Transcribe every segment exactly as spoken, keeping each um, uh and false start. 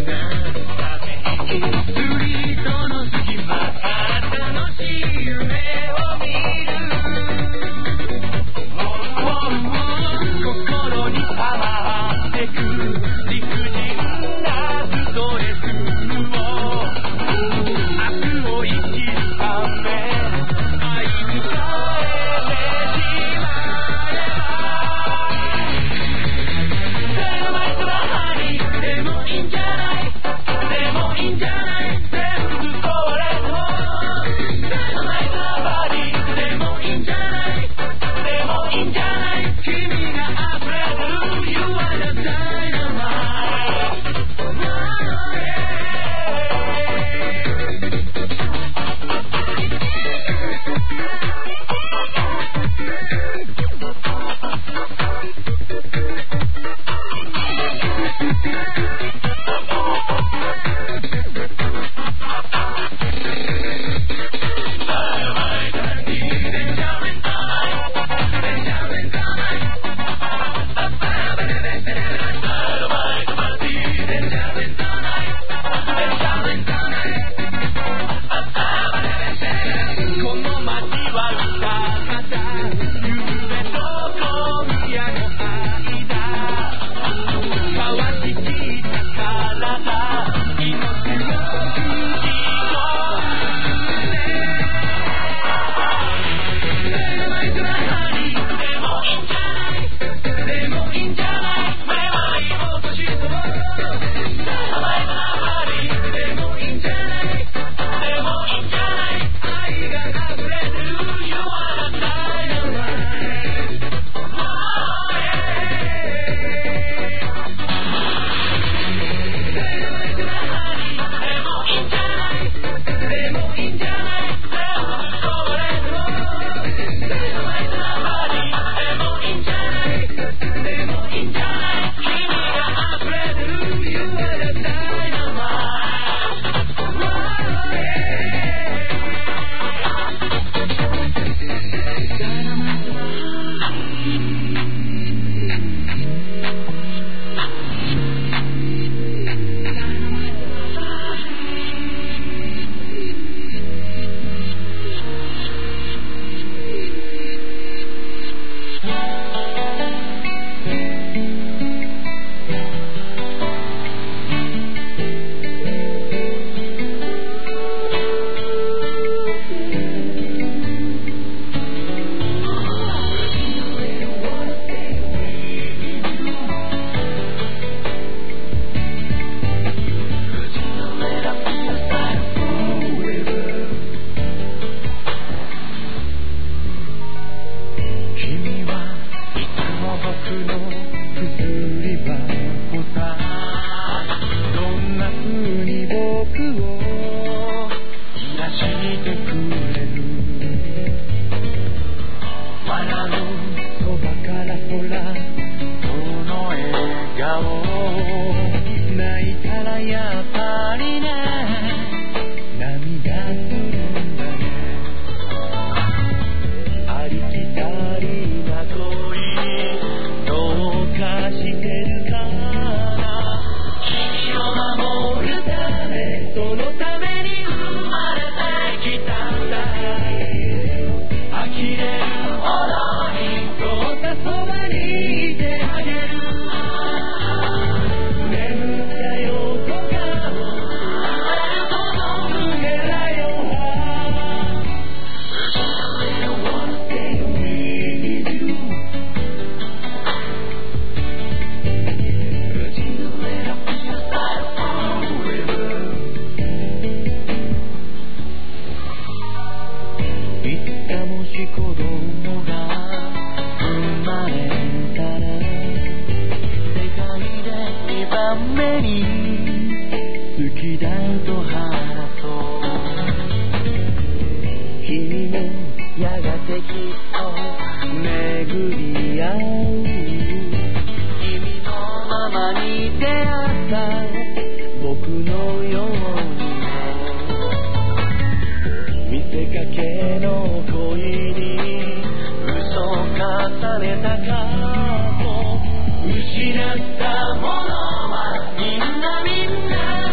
失ったものはみんなみんな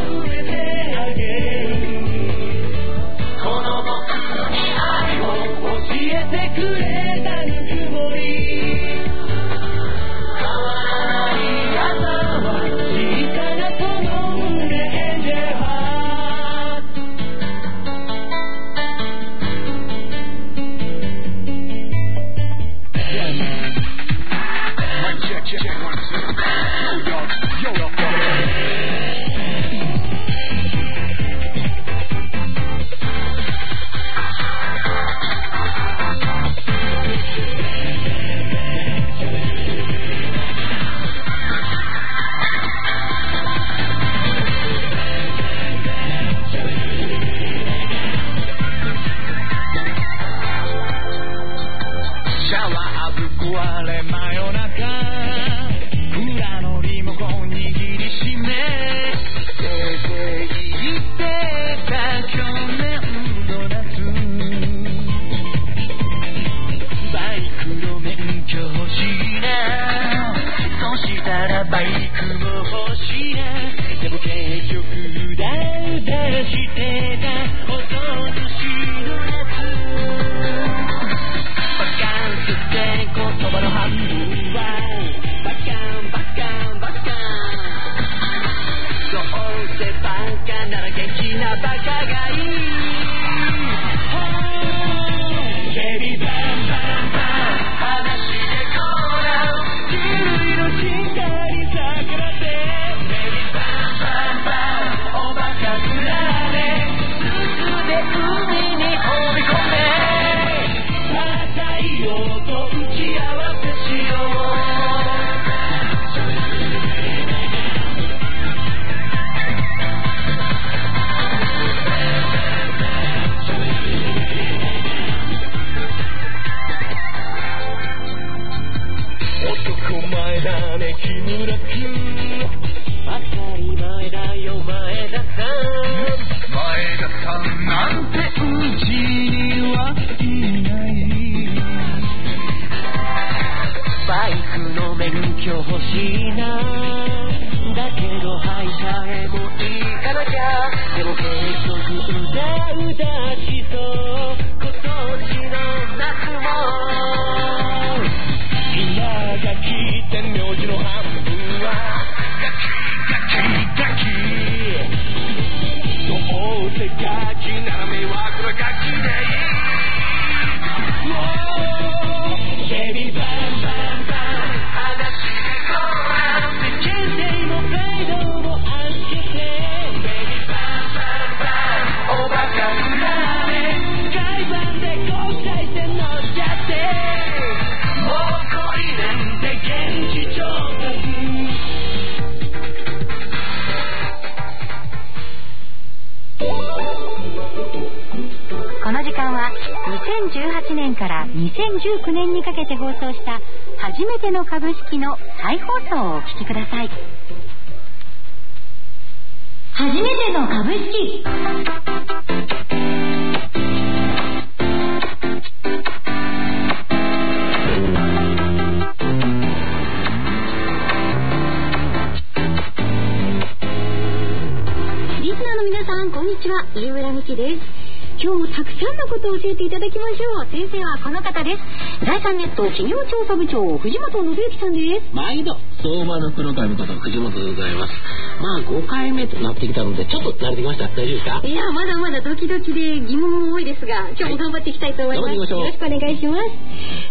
結局うだうだしてたおととしの夏、バカンスって言葉の半分はバカンバカンバカン、どうせバカなら元気なバカがいい。ベビーバンバンバン話でこらう黄色いのしっかり桜で、ベビーバンバンバンおバカくられ鈴で海に放り込め、太陽と打ち合わせしよう。男前だね木村君、当たり前だよ前田さん、前田さんなんてうちにはいない、バイクの免許欲しいな、だけど歯医者へも行かなきゃ、でも結局うだうだしそう今年の夏も、今が来て名字の半分はガキガキガキ、どうせガキなら迷惑なガキでいい。ベビーバンバンバン話でこらう人生のフェードも預けて、ベビーバンバンバンおバカくられ海岸で国際線乗っちゃって、もうこりなんて現地調達。 この時間はにせんじゅうはちねんからにせんじゅうきゅうねんにかけて放送した初めての株式の再放送をお聞きください。初めての株式。リスナーの皆さん、こんにちは。飯村美希です。今日もたくさんのことを教えていただきましょう。先生はこの方です。財産ネット企業調査部長藤本信之さんです。 毎度相場の黒髪こと藤本でございます。まあごかいめとなってきたのでちょっと慣れてきました。大丈夫ですか？ いや、まだまだドキドキで疑問も多いですが、今日も頑張っていきたいと思います。はい、よろしくお願いします。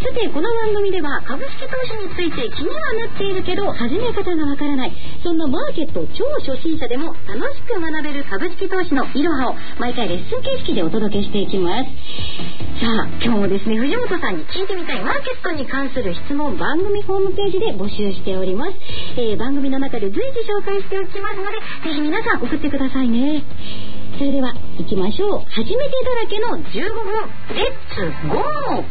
さて、この番組では株式投資について気にはなっているけど始め方がわからない、そんなマーケット超初心者でも楽しく学べる株式投資のいろはを毎回レッスン形式でお届けしていきます。さあ、今日もですね、藤本さんに聞いてみたいマーケットに関する質問、番組ホームページで募集しております。えー、番組の中で随時紹介しておきますので、ぜひ皆さん送ってくださいね。それでは行きましょう。初めてだらけのじゅうごふん、レッツゴー。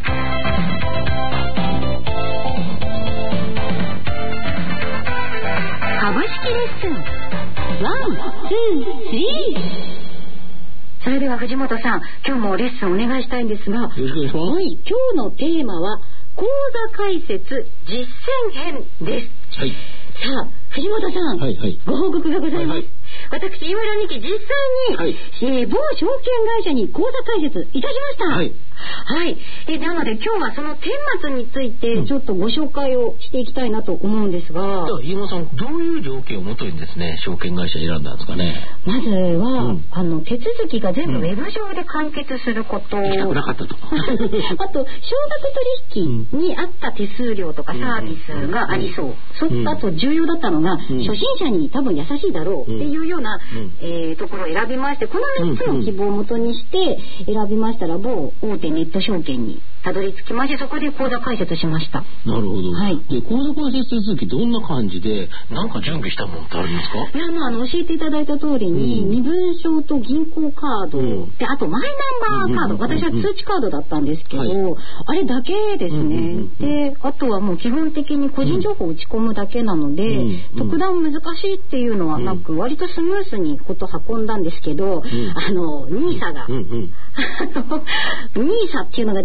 株式レッスンワン、ツー、スリー。それでは藤本さん、今日もレッスンお願いしたいんですが、よろしくお願いします。はい、今日のテーマは講座解説実践編です。はい。さあ、藤本さん、はいはい、ご報告がございます。はいはい、私、飯村美希、実際に、はい、えー、某証券会社に講座解説いたしました。はい。はい。えー、なので今日はその顛末についてちょっとご紹介をしていきたいなと思うんですが。 うん、飯村さん、どういう条件をもとにですね、証券会社選んだんですかね。 まずは、うん、あの、手続きが全部ウェブ上で完結すること。 行きたくなかったと。あと、 少額取引に合った手数料とかサービスがありそう。そっあと重要だったのが、うん、初心者に多分優しいだろうっていうような、うんえー、ところを選びまして、このみっつの希望をもとにして選びましたら、某大手ネット証券にたどり着きまして、そこで口座開設しました。 なるほど。はい。で、口座開設手続きどんな感じで、なんか準備したものってありますか？ いや、まあ、あの、教えていただいた通りに、うん、身分証と銀行カード、うん、で、あとマイナンバーカード、うん、私は通知カードだったんですけど、はい、あれだけですね、うんうんうん。で、あとはもう基本的に個人情報を打ち込むだけなので、うん、特段難しいっていうのはなく、うん、割とスムースにこと運んだんですけど、うん、あの、ニーサが、うんうん、ニーサっていうのが出てきたの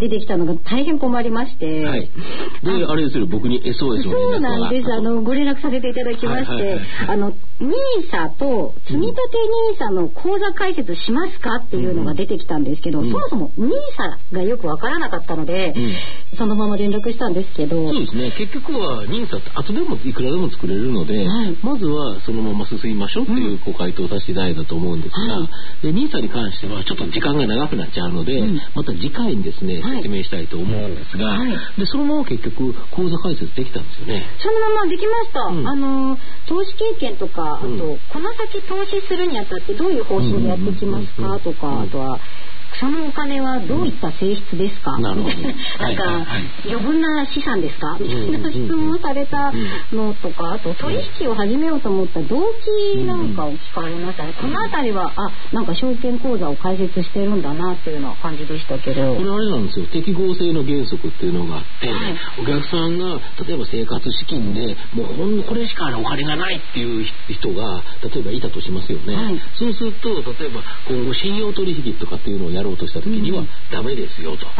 のが大変困りまして、 はい、であれですよ、僕に エスオーエス をそうなんです。あのご連絡させていただきまして、はいはいはい、あのニーサと積み立てニーサの口座開設しますかっていうのが出てきたんですけど、うん、そもそもニーサがよくわからなかったので、うん、そのまま連絡したんですけど、 そうですね、結局はニーサって後でもいくらでも作れるので、はい、まずはそのまま進みましょうっていうご回答させていただいたと思うんですが、はい、でニーサに関してはちょっと時間が長くなっちゃうので、うん、また次回にですね、はい、説明したいと思うんですが、はい、でそのまま結局口座開設できたんですよね。 そのままできました、うん、あの投資経験とか、あと、うん、この先投資するにあたってどういう方針でやっていきますかとか、あとはそのお金はどういった性質ですか、うん、なるほどなんか、はいはいはい、余分な資産ですかみたいな質問されたのとか、あと取引を始めようと思った動機なんかを聞かれましたね。このあたりはあなんか証券口座を開設してるんだなっていうような感じでしたけど、 これあれなんですよ、適合性の原則っていうのがあって、はい、お客さんが例えば生活資金でもうほんのこれしかお金がないっていう人が例えばいたとしますよね、はい、そうすると例えば今後信用取引とかっていうのをやろうとした時にはダメですよと、うん、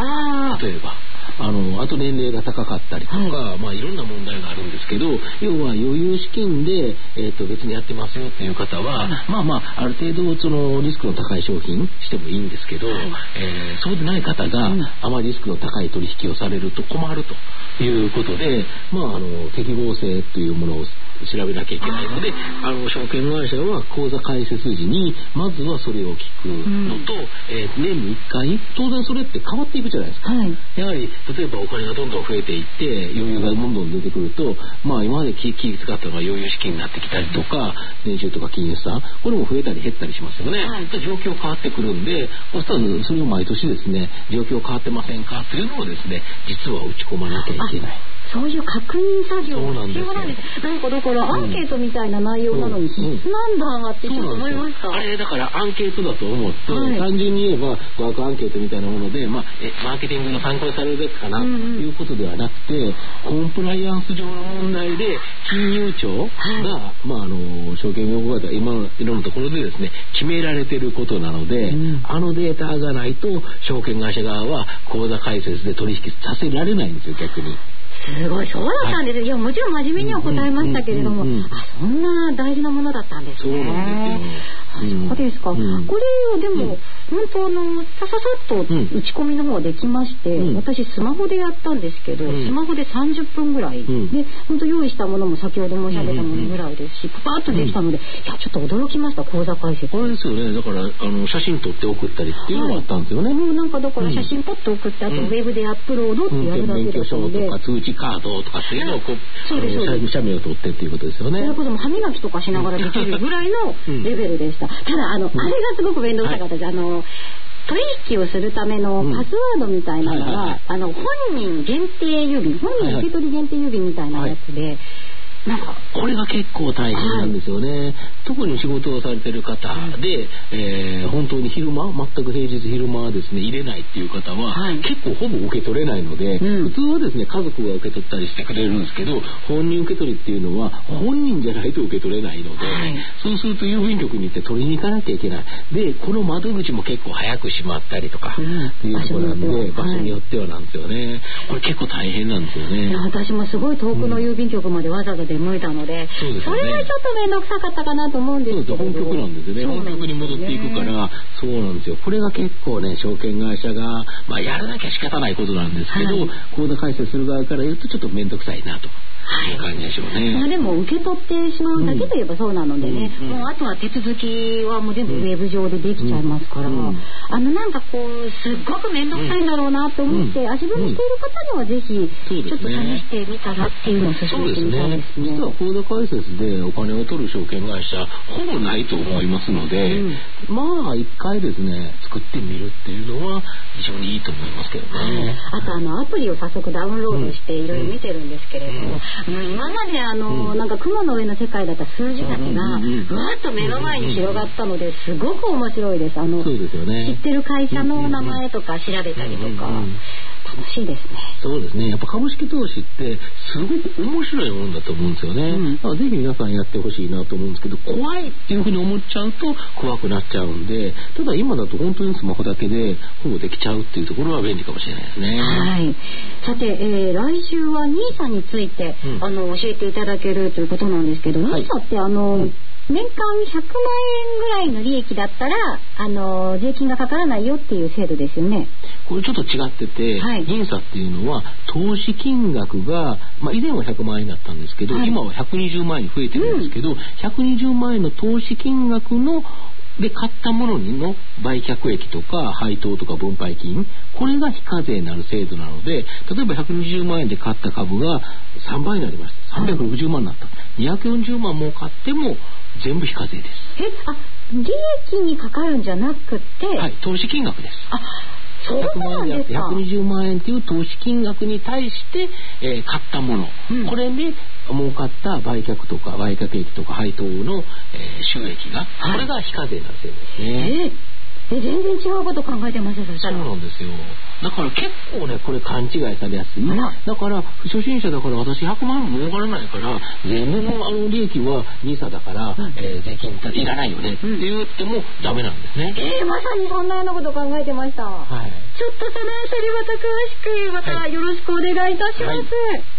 例えばあのあと年齢が高かったりとか、はい、まあいろんな問題があるんですけど、要は余裕資金で、えー、と別にやってますよっていう方は、うん、まあまあある程度そのリスクの高い商品してもいいんですけど、はい、えー、そうでない方が、うん、あまりリスクの高い取引をされると困るということで、まああの適合性というものを調べなきゃいけないので、あの証券会社は口座開設時にまずはそれを聞くのと、うん、えー、年にいっかい当然それって変わっていくじゃないですか、はい、やはり例えばお金がどんどん増えていって余裕がどんどん出てくると、まあ今まで気気使ったのが余裕資金になってきたりとか、年収とか金融資産これも増えたり減ったりしますよね、はい、状況変わってくるんで、そしたらそれを毎年ですね、状況変わってませんかっていうのをですね、実は打ち込まなきゃいけない。 そういう確認作業が必要なんです。なんかだからアンケートみたいな内容なのに必須なんだってちょっと思いました。 あれだからアンケートだと思って、はい、単純に言えば語学アンケートみたいなもので、まあ、えマーケティングの参考にされるべきかなということではなくて、うんうん、コンプライアンス上の問題で金融庁が、はい、まあ、あの証券業界では今のいろんなところでですね決められていることなので、うん、あのデータがないと証券会社側は口座開設で取引させられないんですよ、逆に。 すごい、そうだったんです、はい、いやもちろん真面目には答えましたけれども、うんうんうんうん、あそんな大事なものだったんですね。 そうなんですよ。 そうですか、うん、これでも、うん、本当あのさささっと打ち込みの方はできまして、うん、私スマホでやったんですけど、うん、スマホでさんじゅっぷんぐらい、うん、で本当用意したものも先ほど申し上げたものぐらいですし、パパッとできたので、うん、いやちょっと驚きました。口座開設これですよね。だからあの写真撮って送ったりっていうのがあったんですよね、はい、もうなんかだから写真ポッと送って、あとウェブでアップロードってやるだけだったので、 免許証とか通知カードとかっていうのをこう、そうですそうです、写メを撮ってっていうことですよね。 それこそ歯磨きとかしながらできるぐらいのレベルでした。ただあの、うん、あれがすごく面倒くさかったです、はい、あの取引をするためのパスワードみたいなのが、うんはいはいはい、あの本人限定郵便、本人受け取り限定郵便みたいなやつで、はいはい、なんかこれが結構大変なんですよね、はい、特に仕事をされてる方で、はい、えー、本当に昼間全く平日昼間はですね入れないっていう方は、はい、結構ほぼ受け取れないので、うん、普通はですね家族が受け取ったりしてくれるんですけど、本人受け取りっていうのは本人じゃないと受け取れないので、はい、そうすると郵便局に行って取りに行かなきゃいけない。でこの窓口も結構早く閉まったりとか、うん、っていうところなんで、場所によってはなんですよね、これ結構大変なんですよね。 私もすごい遠くの郵便局までわざわざ出向いたので、うん、 そ, で、ね、それがちょっと面倒くさかったかなと思うんですけど、 本局なんですよね。本局に戻っていくから、そうなんですよ。これが結構ね、証券会社が、まあ、やらなきゃ仕方ないことなんですけど、はい、口座開設する側から言うとちょっと面倒くさいなという感じでしょうね。 まあ、でも受け取ってしまうだけといえばそうなのでね、うんうん、もうあとは手続きはもう全部ウェブ上でできちゃいますから、うんうん、あのなんかこうすっごく面倒くさいんだろうなと思って、うん、足踏みしている方にはぜひちょっと試してみたらっていうのを勧めてみたいですね。 実は口座開設でお金を取る証券会社ほぼないと思いますので、うん、まあ一回ですね作ってみるっていうのは非常にいいと思いますけどね、 はい、あとあのアプリを早速ダウンロードしていろいろ見てるんですけれども、うんうん、今まであの、うん、なんか雲の上の世界だった数字だけがわーっと目の前に広がったのですごく面白いです。あの、そうですよね、知ってる会社の名前とか調べたりとか、 楽しいですね。 そうですね。やっぱ株式投資ってすごく面白いものだと思うんですよね。うん、だからぜひ皆さんやってほしいなと思うんですけど、怖いっていうふうに思っちゃうと怖くなっちゃうんで、ただ今だと本当にスマホだけで保護できちゃうっていうところは便利かもしれないですね。 はい。さて、えー、来週はニーサについて、うん、あの教えていただけるということなんですけど、はい、ニーサってあの、うん年間ひゃくまんえんぐらいの利益だったらあの税金がかからないよっていう制度ですよね。 これちょっと違ってて、はい、ニーサっていうのは投資金額が、まあ、以前はひゃくまんえんだったんですけど、はい、今はひゃくにじゅうまんえんに増えてるんですけど、うん、ひゃくにじゅうまんえんの投資金額ので買ったものの売却益とか配当とか分配金、これが非課税になる制度なので、例えばひゃくにじゅうまんえんで買った株がさんばいになりました。さんびゃくろくじゅうまんになった。にひゃくよんじゅうまんも買っても全部非課税です。 え、あ、利益にかかるんじゃなくて、 はい、投資金額です。 あ、そうなんですか。 ひゃくにじゅうまんえんという投資金額に対して、えー、買ったもの、うん、これで儲かった売却とか売却益とか配当の、えー、収益が、はい、これが非課税になる制度ですね。 えーえ全然違うこと考えてます。 そうなんですよ。だから結構ねこれ勘違いされやすい。だから初心者だから私ひゃくまんも儲からないから全部のあの利益はニーサだから、うんえー、税金いらないよねって言ってもダメなんですね。 えー、まさにそんなようなこと考えてました。はい、ちょっとそのあたりまた詳しくまたよろしくお願いいたします。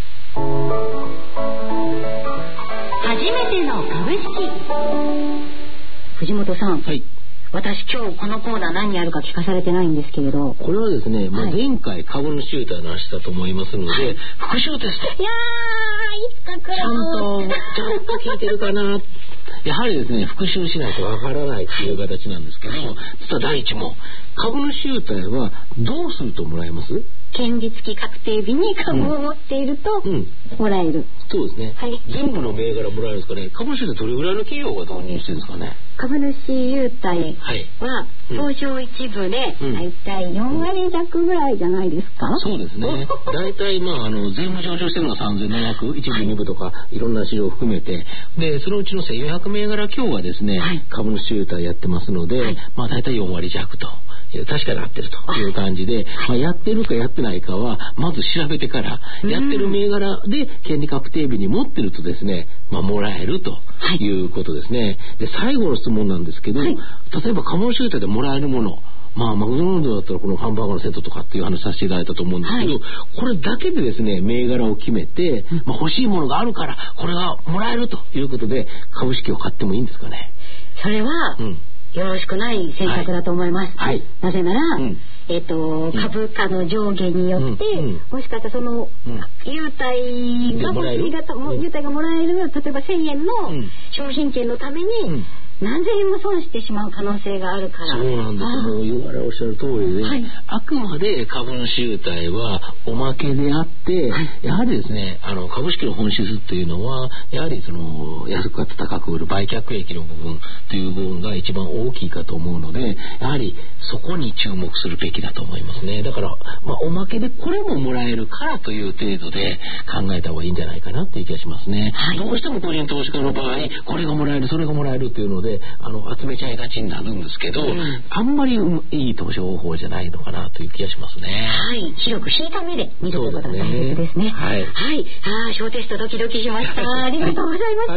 はい、初めての株式。藤本さん。はい。私今日このコーナー何やるか聞かされてないんですけれど、 これはですね、もう前回株主優待の話だと思いますので、はい、復習テスト。 いやーいつか来る。 ちゃんとちゃんと聞いてるかな。やはりですね復習しないとわからないっていう形なんですけど、実は第一問、株主優待はどうするともらえます？ 権利付き確定日に株を持っているともらえる、うんうん、 そうですね、はい、全部の銘柄もらえるんですかね。株主優待どれぐらいの企業が導入してるんですかね。 株主優待は東証一部でだいたいよんわり弱ぐらいじゃないですか、 うん、そうですね。だいたいまああの税務上場してるのはさんぜんななひゃく、一部二部とかいろんな市場を含めて、でそのうちのせんよんひゃくめいがら強がですね、はい、株主優待やってますので、はい、まあだいたいよんわり弱と確かに合ってるという感じで、まあ、やってるかやってないかはまず調べてから、うん、やってる銘柄で権利確定日に持ってるとですね、まあ、もらえるということですね。で最後の質問なんですけど、はい、例えば株主優待でもらえるもの、まあマクドナルドだったらこのハンバーガーのセットとかっていう話させていただいたと思うんですけど、はい、これだけでですね銘柄を決めて、まあ、欲しいものがあるからこれがもらえるということで株式を買ってもいいんですかね。 それは、うんよろしくない選択だと思います。はい、なぜなら、うん、えっと、株価の上下によって、うん、もしかしたらその、うん、優待が欲しい方も、優待がもらえる、例えばせんえんの商品券のために、うん何千円も損してしまう可能性があるから。 そうなんです。もう言われおっしゃる通りで、はい、あくまで株主優待はおまけであって、はい、やはりですねあの株式の本質というのはやはりその安く買って高く売る売却益の部分という部分が一番大きいかと思うので、やはりそこに注目するべきだと思いますね。だから、まあ、おまけでこれももらえるからという程度で考えた方がいいんじゃないかなっていう気がしますね。はい、どうしても個人投資家の場合これがもらえるそれがもらえるっていうのであの集めちゃいがちになるんですけど、うん、あんまりいい投資方法じゃないのかなという気がしますね。 はい、広く引いた目で見ることが大切ですね。はい、はい、あ小テストドキドキしました。ありがとうございました。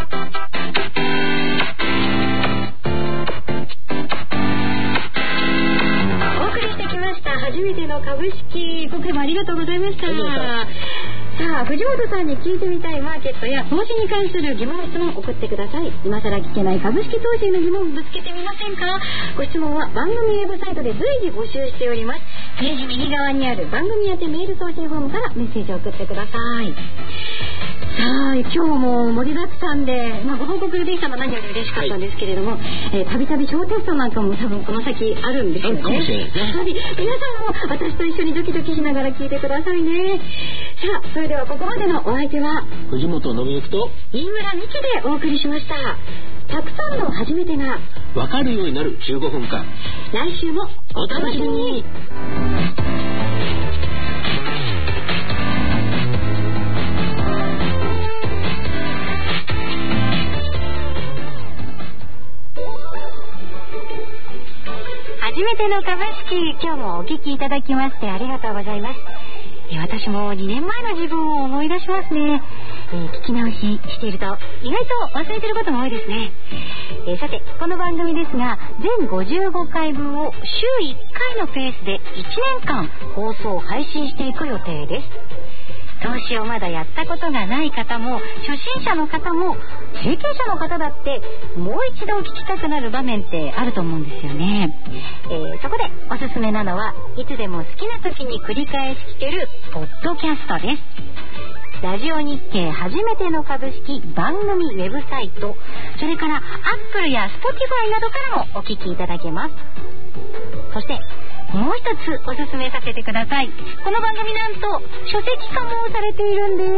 はい、お送りしてきました初めての株式、今回もありがとうございました。さあ藤本さんに聞いてみたいマーケットや投資に関する疑問質問を送ってください。今更聞けない株式投資の疑問をぶつけてみませんか。ご質問は番組ウェブサイトで随時募集しております。ページ右側にある番組宛てメール送信フォームからメッセージを送ってください。さあ今日も盛りだくさんで、まあ、ご報告できたのは何より嬉しかったんですけれども、たびたび小テストなんかも多分この先あるんですよね。皆さんも私と一緒にドキドキしながら聞いてくださいね。さあそれではここまでのお相手は藤本信之と飯村美希でお送りしました。たくさんの初めてが分かるようになるじゅうごふんかん、 来週もお楽しみに。 初めての株式、今日もお聞きいただきましてありがとうございます。私もにねんまえの自分を思い出しますね。えー、聞き直ししていると意外と忘れてることも多いですね。えー、さてこの番組ですが全ごじゅうごかいぶんを週いっかいのペースでいちねんかん放送配信していく予定です。投資をまだやったことがない方も初心者の方も経験者の方だってもう一度聞きたくなる場面ってあると思うんですよね。えー、そこでおすすめなのはいつでも好きな時に繰り返し聞けるポッドキャストです。ラジオ日経初めての株式番組ウェブサイト、それからアップルやスポティファイなどからもお聞きいただけます。そしてもう一つおすすめさせてください。この番組なんと書籍化もされているんです。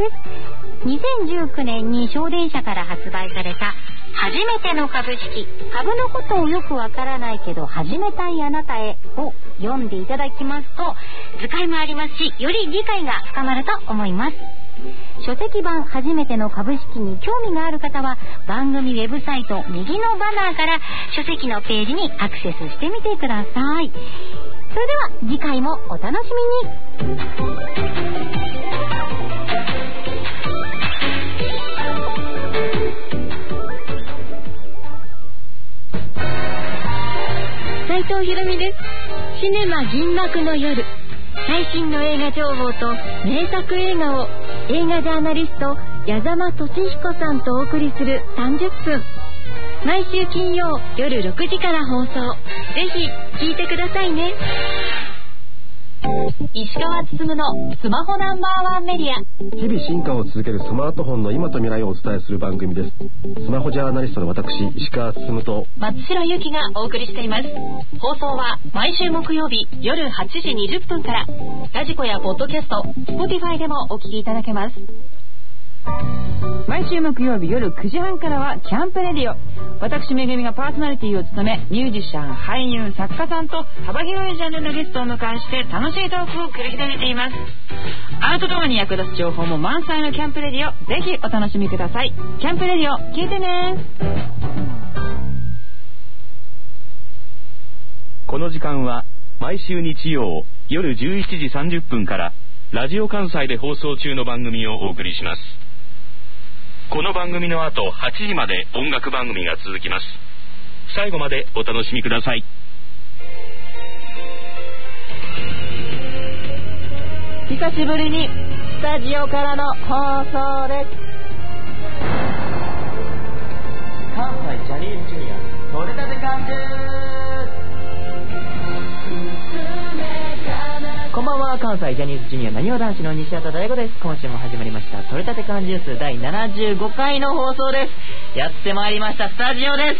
にせんじゅうきゅうねんに小電社から発売された初めての株式、株のことをよくわからないけど始めたいあなたへを読んでいただきますと図解もありますし、より理解が深まると思います。書籍版初めての株式に興味がある方は番組ウェブサイト右のバナーから書籍のページにアクセスしてみてください。それでは次回もお楽しみに。斉藤ひろみです。シネマ銀幕の夜、最新の映画情報と名作映画を映画ジャーナリスト矢沢俊彦さんとお送りするさんじゅっぷん、毎週金曜夜ろくじから放送。ぜひ聞いてくださいね。石川つつむのスマホナンバーワンメディア。 日々進化を続けるスマートフォンの今と未来をお伝えする番組です。スマホジャーナリストの私石川つつむと松代ゆきがお送りしています。放送は毎週木曜日夜はちじにじゅっぷんから、ラジコやポッドキャスト、Spotify でもお聞きいただけます。 毎週木曜日夜くじはんからはキャンプレディオ。私めぐみがパーソナリティを務め、ミュージシャン、俳優、作家さんと幅広いジャンルのゲストを迎えして楽しいトークを繰り広げています。アウトドアに役立つ情報も満載のキャンプレディオ、ぜひお楽しみください。キャンプレディオ聞いてね。 この時間は毎週日曜夜じゅういちじさんじゅっぷんからラジオ関西で放送中の番組をお送りします。この番組の後はちじまで音楽番組が続きます。最後までお楽しみください。 久しぶりにスタジオからの放送です。関西ジャニーズジュニア取れたてカンプ。こんばんは、関西ジャニーズジュニアなにわ男子の西畑大吾です。今週も始まりました取れたて缶ジュースだいななじゅうごかいの放送です。やってまいりましたスタジオです。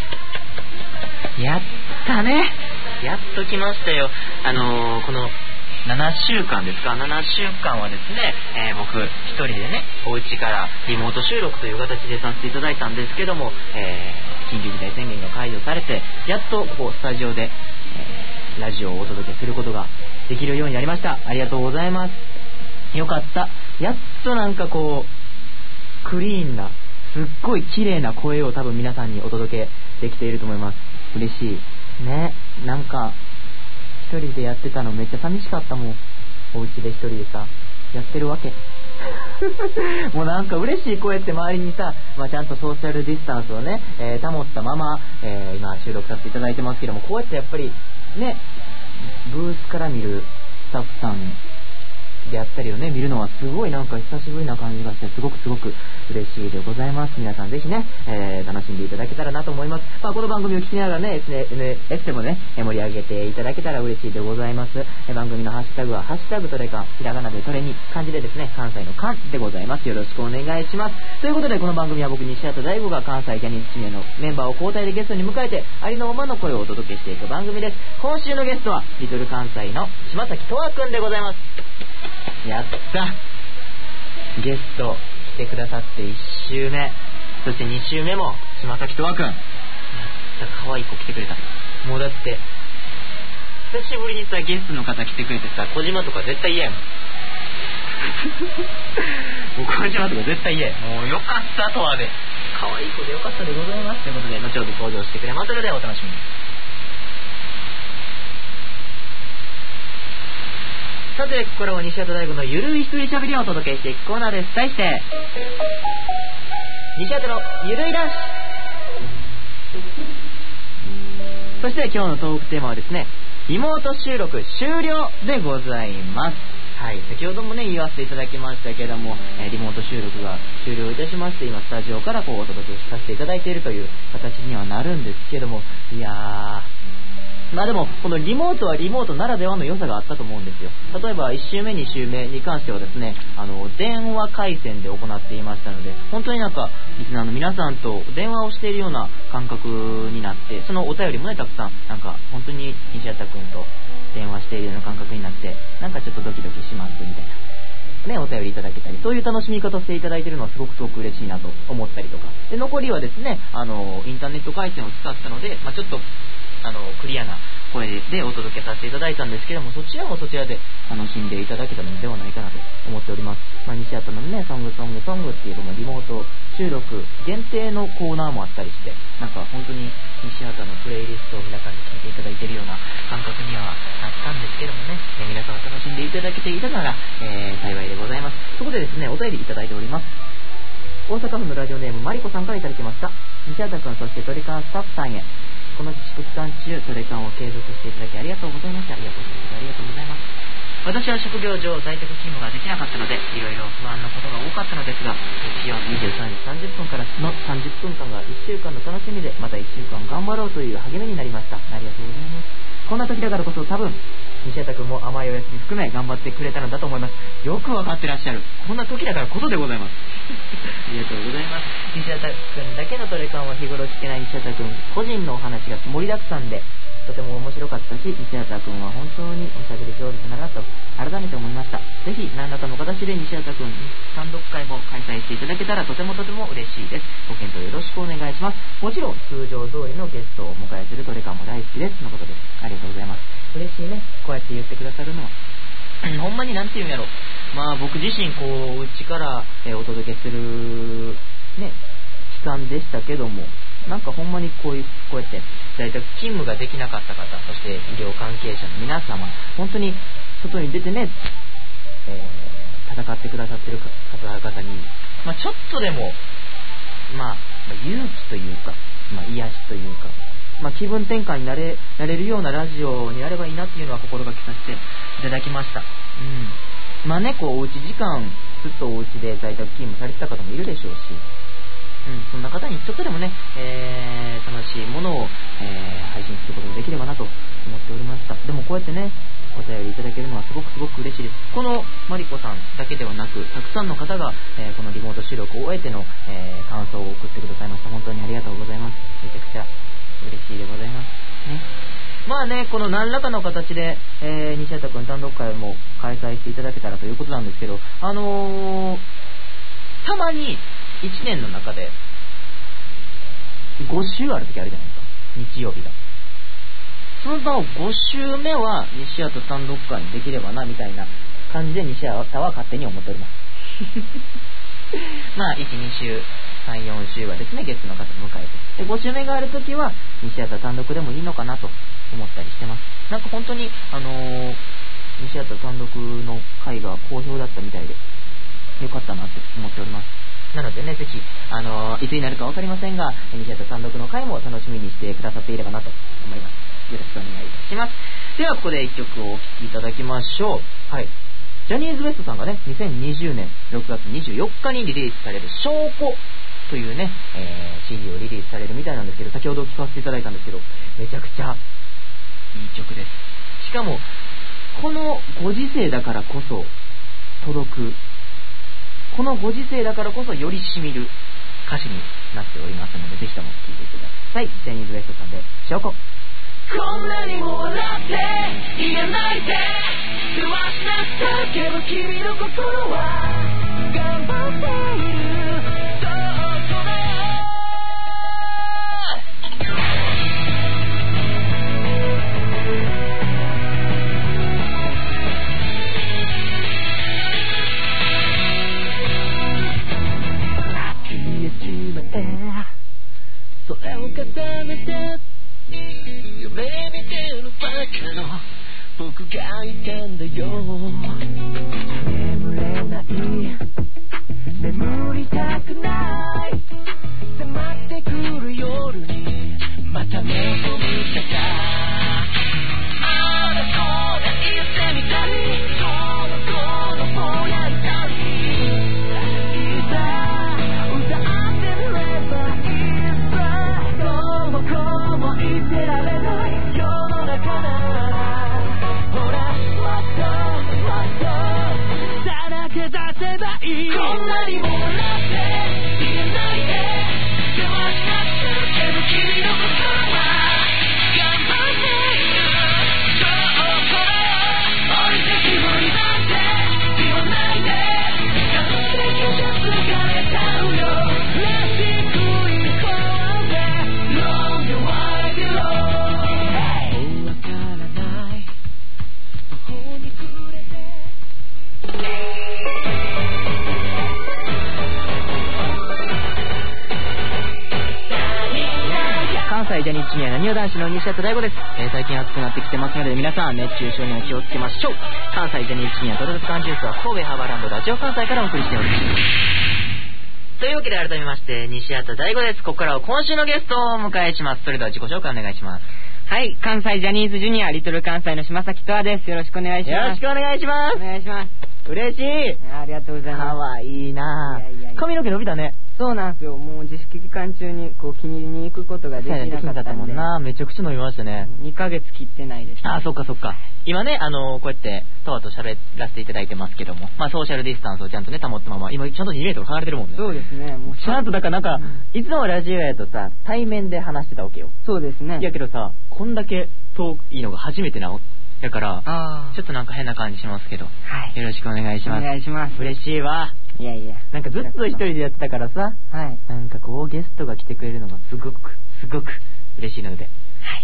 やったね、やっと来ましたよ。あのー、このななしゅうかんですか、ななしゅうかんはですね、えー、僕一人でねお家からリモート収録という形でさせていただいたんですけども、えー、緊急事態宣言が解除されてやっとここスタジオで、えー、ラジオをお届けすることができるようになりました。ありがとうございます。よかった。やっとなんかこうクリーンなすっごい綺麗な声を多分皆さんにお届けできていると思います。嬉しいね。なんか一人でやってたのめっちゃ寂しかったもん。お家で一人でさやってるわけもうなんか嬉しい声って周りにさ、まあ、ちゃんとソーシャルディスタンスをね、えー、保ったまま、えー、今収録させていただいてますけども、こうやってやっぱりねブースから見るスタッフさんであったりをね見るのはすごいなんか久しぶりな感じがしてすごくすごく嬉しいでございます。皆さんぜひね、えー、楽しんでいただけたらなと思います。まあ、この番組を聞きながらね エスエヌエス でもね盛り上げていただけたら嬉しいでございます。えー、番組のハッシュタグはハッシュタグトレカひらがなでトレに漢字でですね関西の関でございます。よろしくお願いします。ということでこの番組は僕西畑大吾が関西ジャニーズチームのメンバーを交代でゲストに迎えてありのままの声をお届けしていく番組です。今週のゲストはリトル関西の島崎とわくんでございます。やったゲスト来てくださっていっしゅうめ、そしてにしゅうめも島崎とわくん、やった可愛い子来てくれた。もうだって久しぶりにさゲストの方来てくれてさ、小島とか絶対嫌やもんもう小島とか絶対嫌や。もうよかったとはで可愛い子でよかったでございますということで後ほど登場してくれますのでお楽しみに。 さてここからは西畑大吾のゆるい一人しゃべりをお届けしていくコーナーです。題して西畑のゆるい男子。そして今日のトークテーマはですね、リモート収録終了でございます。はい、先ほどもね言わせていただきましたけれども、えー、リモート収録が終了いたしまして、今スタジオからこうお届けさせていただいているという形にはなるんですけども、いやー、まあでもこのリモートはリモートならではの良さがあったと思うんですよ。例えばいち週目に週目に関してはですね、あの電話回線で行っていましたので、本当になんかリスナーの皆さんと電話をしているような感覚になって、そのお便りもねたくさんなんか本当に西畑くんと電話しているような感覚になって、なんかちょっとドキドキしますみたいなね、お便りいただけたり、そういう楽しみ方をしていただいているのはすごくすごく嬉しいなと思ったりとかで、残りはですね、あのインターネット回線を使ったので、まあ、ちょっとあのクリアな声でお届けさせていただいたんですけども、そちらもそちらで楽しんでいただけたのではないかなと思っております。まあ、西畑のねソングソングソングっていうこのリモート収録限定のコーナーもあったりして、なんか本当に西畑のプレイリストを皆さんに聴いていただいているような感覚にはなったんですけどもね、えー、皆さん楽しんでいただけていたなら、えー、幸いでございます。そこでですね、お便りいただいております。大阪府のラジオネームマリコさんからいただきました。西畑くん、そしてトレカンスタッフさんへ、この自粛期間中トレカンを継続していただきありがとうございました。いや、ご視聴ありがとうございます。私は職業上在宅勤務ができなかったので、いろいろ不安なことが多かったのですが、日曜にじゅうさんじさんじゅっぷんからのさんじゅっぷんかんがいっしゅうかんの楽しみで、またいっしゅうかん頑張ろうという励みになりました。ありがとうございます。こんな時だからこそ多分西畑君も甘いおやつに含め頑張ってくれたのだと思います。よくわかってらっしゃる。こんな時だからこそでございます。ありがとうございます。西畑君だけのトレカンは日頃聞けない西畑君個人のお話が盛りだくさんでとても面白かったし、西畑君は本当におしゃべり上手だなと改めて思いました。ぜひ何らかの形で西畑君単独会も開催していただけたらとてもとても嬉しいです。ご検討よろしくお願いします。もちろん通常通りのゲストをお迎えするトレカンも大好きですのことです。ありがとうございます。嬉しいね、こうやって言ってくださるのは。ほんまになんていうんやろ、まあ僕自身こううちから、えー、お届けするね期間でしたけども、なんかほんまにこういうこうやって在宅勤務ができなかった方、そして医療関係者の皆様、本当に外に出てね、えー、戦ってくださってる方々に、まあ、ちょっとでも、まあ、勇気というか、まあ、癒しというか、まあ、気分転換になれ、なれるようなラジオになればいいなっていうのは心がけさせていただきました。うん、まあね、こうおうち時間ずっとおうちで在宅勤務されてた方もいるでしょうし、うん、そんな方にちょっとでもね、えー、楽しいものを、えー、配信することができればなと思っておりました。でもこうやってねお便りいただけるのはすごくすごく嬉しいです。このマリコさんだけではなく、たくさんの方が、えー、このリモート収録を終えての、えー、感想を送ってくださいました。本当にありがとうございます。めちゃくちゃ嬉しいでございますね。まあね、この何らかの形で、えー、西畑くん単独会も開催していただけたらということなんですけど、あのー、たまにいちねんの中でご週ある時あるじゃないですか、日曜日が。そのご週目は西畑単独会にできればなみたいな感じで西畑は勝手に思っておりますまあいち、に週、さん、よん週はですねゲストの方を迎えて、でご週目がある時は西畑単独でもいいのかなと思ったりしてます。なんか本当にあのー、西畑単独の会が好評だったみたいでよかったなって思っております。なのでね、ぜひ、あのー、いつになるか分かりませんが西畑単独の回も楽しみにしてくださっていればなと思います。よろしくお願いいたします。ではここでいっきょくお聴きいただきましょう。はい、ジャニーズ ウエストさんがねにせんにじゅうねんろくがつにじゅうよっかにリリースされる証拠というね、えー、シーディー をリリースされるみたいなんですけど、先ほど聴かせていただいたんですけど、めちゃくちゃいい曲です。しかもこのご時世だからこそ届く、このご時世だからこそよりしみる歌詞になっておりますので、ぜひとも聴いてください。ジャニーズ ウエストさんで証拠。 こんなにも笑って言えないでせわしなったけど君の心は頑張っている、そうそうだよ。消えちまえそれを固めて夢見てるバカの僕がいたんだよ。眠れない眠りたくない迫ってくる夜にまた目を見たか。あらこら言ってみたいその子のぼやいたりいざ歌ってみればいいさ。どうもこうも言ってられない世の中ならほらもっともっとさらけ出せばいい。こんなにも笑って言えないで邪魔しなってるけど君のことは頑張っている。そうこれ置いてきぼりなんて言わないで数だけじゃ疲れちゃうよ。らしくいこうぜ Long the way below もうわからない途方に暮れて関西ジャニーズジュニアなにわ男子の西畑大吾です、えー、最近暑くなってきてますので皆さん熱中症にお気をつけましょう。関西ジャニーズジュニアトルト缶ジュースは神戸ハーバーランドラジオ関西からお送りしております。というわけで改めまして西畑大吾です。ここからは今週のゲストをお迎えします。それでは自己紹介お願いします。 はい、関西ジャニーズジュニアリトル関西の島崎とわです。よろしくお願いします。 よろしくお願いします。 お願いします。 嬉しい。 ありがとうございます。 かわいいな。 いやいやいや髪の毛伸びたね。 そうなんですよ。もう自粛期間中にこう気に入りに行くことができなかったんで。 もんな。めちゃくちゃ伸びましたね。 にかげつ切ってないです、ね。 あ、そっかそっか。今ね、あのー、こうやってトワと喋らせていただいてますけども、まあソーシャルディスタンスをちゃんとね保ったまま、今ちゃんとにメートル離れてるもんね。 そうですね。もうちゃんとだからなんか、うん、いつもラジオやとさ対面で話してたわけよ。 そうですね。 いやけどさ、こんだけ遠いのが初めてなだからあちょっとなんか変な感じしますけど、 はい、 よろしくお願いします。 お願いします。 嬉しいわ。 いやいや、 なんかずっと一人でやってたからさ、 はい、 なんかこうゲストが来てくれるのがすごくすごく嬉しいので、はい、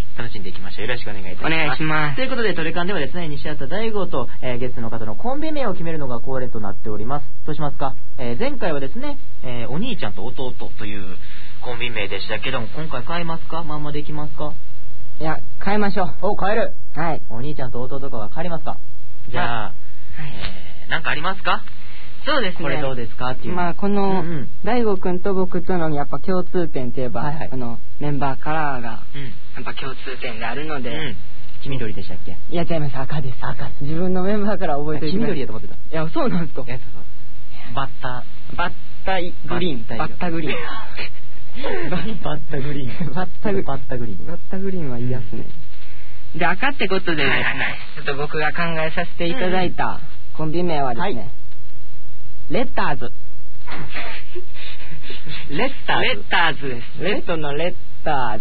楽しんでいきましょう。よろしくお願いいたします。 お願いします。 ということでトレカンではですね、西畑大吾と、えー、ゲストの方のコンビ名を決めるのが恒例となっております。どうしますか？えー、前回はですね、えー、お兄ちゃんと弟というコンビ名でしたけども、今回変えますか？まんまできますか？ いや、変えましょう。 お、変える。 はい。 お兄ちゃんと弟とかは変わりますか？じゃあ、はい、えー、なんかありますか？ そうですね。 これどうですかっていう。 まあこの、大吾くんと僕とのやっぱ共通点といえば、はいはい、このメンバーカラーが、うん、やっぱ共通点であるので、うん、 黄緑でしたっけ？ いや違います、赤です。赤。自分のメンバーカラー覚えておいて。 黄緑だと思ってた。 いや、そうなんですか。 いや、そうそう。バッタ、 バッタグリーン、バッタグリーン。 バッタグリーン。バッタグリーン。バッタグリーン。 バッタグリーンはいいやつね。で、赤ってことでですね、はいはいはい、ちょっと僕が考えさせていただいたコンビ名はですね、はい、レッターズ。 レッターズ。 レッターズです。レッドのレッタ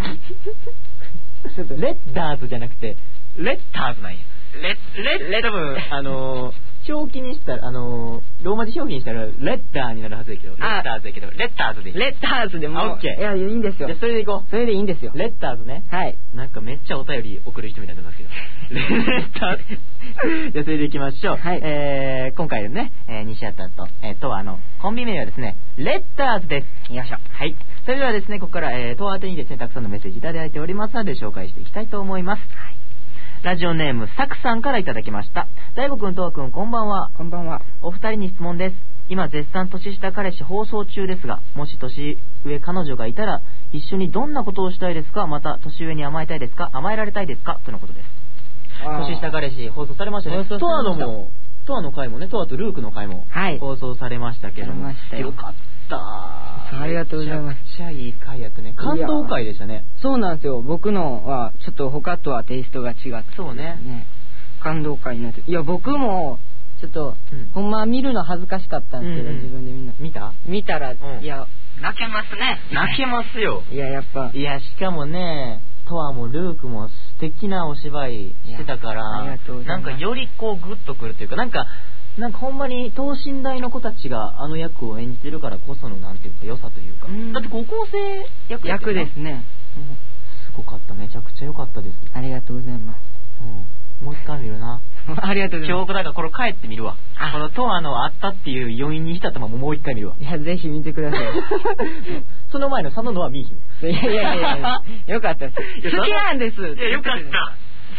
ーズ。 レッダーズじゃなくて、レッターズなんや。 レッ、レッ、 レ多分、あのー、表記にしたら、あのー、ローマ字表記にしたら、レッダーになるはずだけど、レッターズだけど、レッターズでいい。 レッターズでも、 オッケー。 いや、いいんですよ。 じゃそれでいこう。 それでいいんですよ。 レッターズね。 はい。 なんかめっちゃお便り送る人みたいになってますけど。レッターズ。じゃあそれでいきましょう。はい。えー、今回のね、えー、西畑と、えー、とあの、コンビ名はですね、レッターズです。 よいしょ。 はい。それではですね、ここから、えー、と宛てにですね、たくさんのメッセージいただいておりますので、紹介していきたいと思います。はい。ラジオネームサクさんからいただきました。大吾くんとわくんこんばんは。 こんばんは。 お二人に質問です。今絶賛年下彼氏放送中ですが、もし年上彼女がいたら一緒にどんなことをしたいですか？また年上に甘えたいですか？甘えられたいですか？とのことです。年下彼氏放送されましたね。トアのもトアの回もね、トアとルークの回も放送されましたけども、はい、よかった。 ありがとうございます。 めっちゃいい回やったね。感動回でしたね。 そうなんですよ。僕のはちょっと他とはテイストが違って、ね、 そうね。 感動回になって。いや僕もちょっと、うん、ほんま見るの恥ずかしかったんですけど、うんうん、自分で見るの。 見た？ 見たら、うん、いや泣けますね。泣けますよ。 いややっぱ。 いやしかもね、トアもルークも素敵なお芝居してたから、 ありがとうございます。 なんかよりこうグッとくるというか、なんか。なんかほんまに等身大の子たちがあの役を演じてるからこそのなんていうか良さというか、うん、だって高校生役や役ですね、うん、 すごかった。めちゃくちゃ良かったです。 ありがとうございます、 うん、もう一回見るな。 ありがとうございます。 今日だからこれ帰ってみるわ。このトアのあったっていう余韻に浸ったままもう一回見るわ。 いやぜひ見てください。 その前の佐野のは見いひん。 いやいやいやいやよかったです。好きなんです。 いやよかった。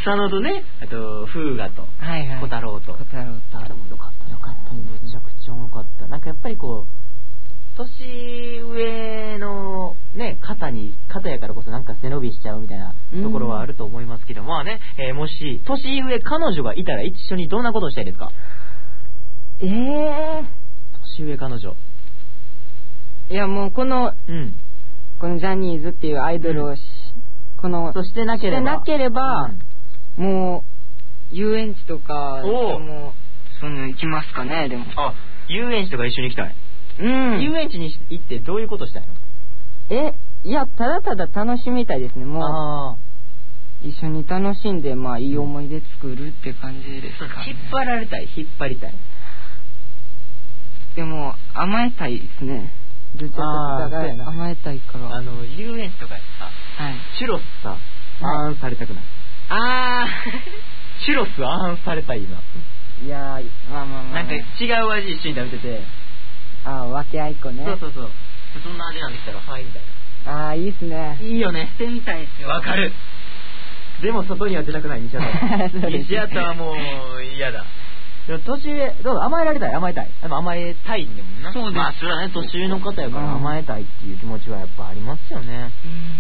佐野とね、あと風雅とはいはい小太郎と。 小太郎と。 あれもよかったよかった。めちゃくちゃ良かった。なんかやっぱりこう年上のね肩に肩やからこそなんか背伸びしちゃうみたいなところはあると思いますけど、まあね、えー、もし年上彼女がいたら一緒にどんなことをしたいですか？ ええ年上彼女。 いやもうこの、うん、このジャニーズっていうアイドルをし、うん、このとしてなければ、 してなければ、うん、もう遊園地とかでもその行きますかね。でもあ、遊園地とか一緒に行きたい。うん、遊園地に行ってどういうことしたいの？ え、いや、ただただ楽しみたいですね。もうあ一緒に楽しんで、まあいい思い出作るって感じですか、ね。 引っ張られたい、引っ張りたい。 でも甘えたいですね。どちらかというと甘えたいから。 あの遊園地とかさ、はい、チュロスさ、あーんされたくない？あー、チュロスあーんされたい今。 いやー、まあまあまあ。 なんか違う味一緒に食べてて。 ああ、分け合いっこね。 そうそうそう。そんな味なんできたらはいみたいな。ああ、いいっすね。 いいよね。 してみたいですよ。 わかる。でも外には出たくない西畑。西畑はもう嫌だ。でも年上どう甘えられたい甘えたい。でも甘えたいんでもな。そうです。まあそれはね年上の方やから甘えたいっていう気持ちはやっぱありますよね。うん。うん。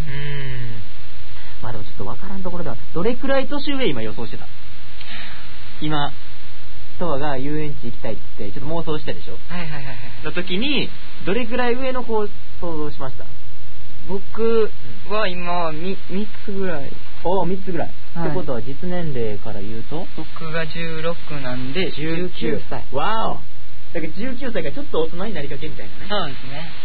まあでもちょっとわからんところだ。どれくらい年上今予想してた？今。トワが遊園地行きたいってちょっと妄想したでしょ。 はいはいはいはい。 の時にどれくらい上の子を想像しました？ 僕は今 3, 3つぐらい。 おおみっつぐらい、はい、ってことは実年齢から言うと僕がじゅうろくなんでじゅうきゅうさい。 わお。だからじゅうきゅうさいがちょっと大人になりかけみたいなね。 そうですね。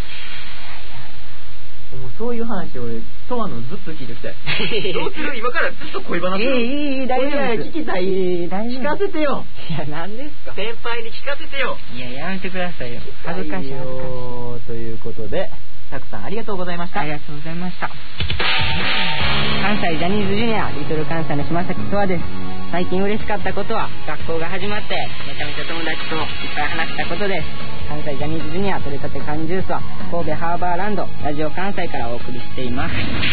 もうそういう話を俺トワのずっと聞いてきたい。どうする？今からずっと恋バナする。 いいいい大丈夫です。 聞きたい。聞かせてよ。 いや何ですか。 先輩に聞かせてよ。 いややめてくださいよ。恥ずかしいよ。 ということでたくさんありがとうございました。 ありがとうございました。関西ジャニーズジュニアリトル関西の島崎とわです。最近嬉しかったことは学校が始まってめちゃめちゃ友達といっぱい話したことです。関西ジャニーズジュニア取れたて缶ジュースは神戸ハーバーランドラジオ関西からお送りしています。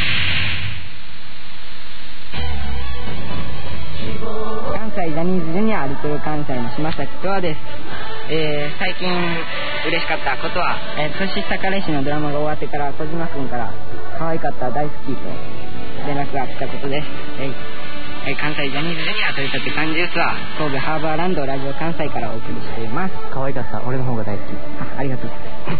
関西ジャニーズジュニアリトル関西の島崎とわです。えー、最近嬉しかったことは、えー、年下彼氏のドラマが終わってから小島くんから可愛かった大好きと連絡が来たことです。えーえー、関西ジャニーズジュニア取り立て缶ジュースは神戸ハーバーランドラジオ関西からお送りしています。 可愛かった。俺の方が大好き。 あ, ありがとう